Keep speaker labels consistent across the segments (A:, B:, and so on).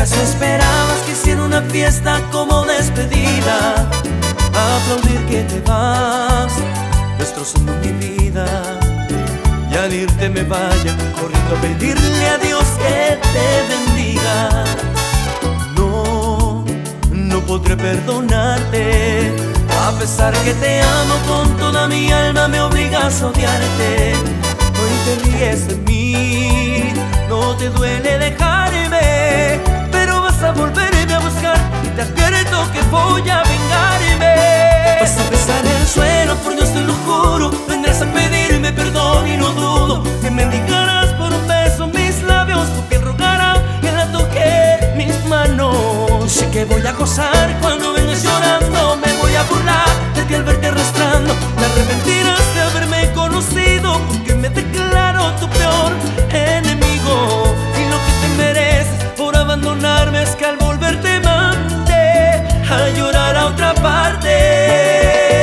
A: ¿Acaso esperabas que hiciera una fiesta como despedida? Aplaudir que te vas, destrozando mi vida, y al irte me vaya corriendo a pedirle a Dios que te bendiga. No, no podré perdonarte, a pesar que te amo con toda mi alma, me obligas a odiarte. Hoy te ríes de mí, no te duele dejarme, pero vas a volverme a buscar y te advierto que voy a vengarme. Vas a besar el suelo, por Dios te lo juro, vendrás a pedirme perdón y no dudo que me mendigarás por un beso mis labios, tu piel rogará que la toque mis manos. Sé que voy a gozar cuando vengas llorando, me voy a burlar de ti al verte arrastrando. Te arrepentirás de haberme conocido, porque me declaro tu peor enemigo. Y lo que te mereces por abandonarme es que al volver te mande a llorar a otra parte.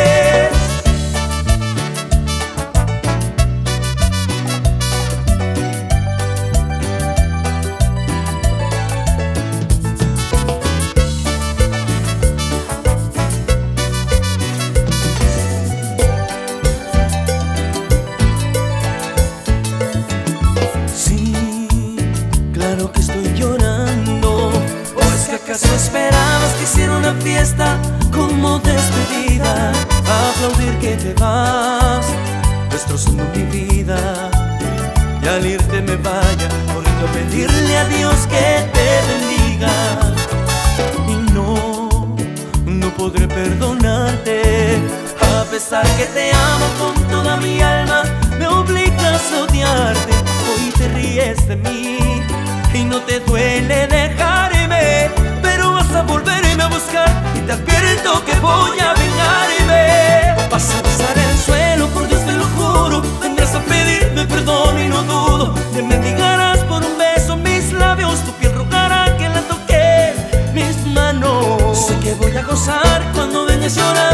A: Claro que estoy llorando. ¿O es que acaso esperabas que hiciera una fiesta como despedida? Aplaudir que te vas, destrozando mi vida, y al irte me vaya corriendo a pedirle a Dios que te bendiga. Y no, no podré perdonarte, a pesar que te amo con toda mi alma, me obligas a odiarte. Hoy te ríes de mí y no te duele dejarme, pero vas a volverme a buscar y te advierto que voy a vengarme. Vas a besar el suelo, por Dios te lo juro, vendrás a pedirme perdón y no dudo que me mendigarás por un beso mis labios, tu piel rogará que la toque mis manos. Sé que voy a gozar cuando vengas llorando.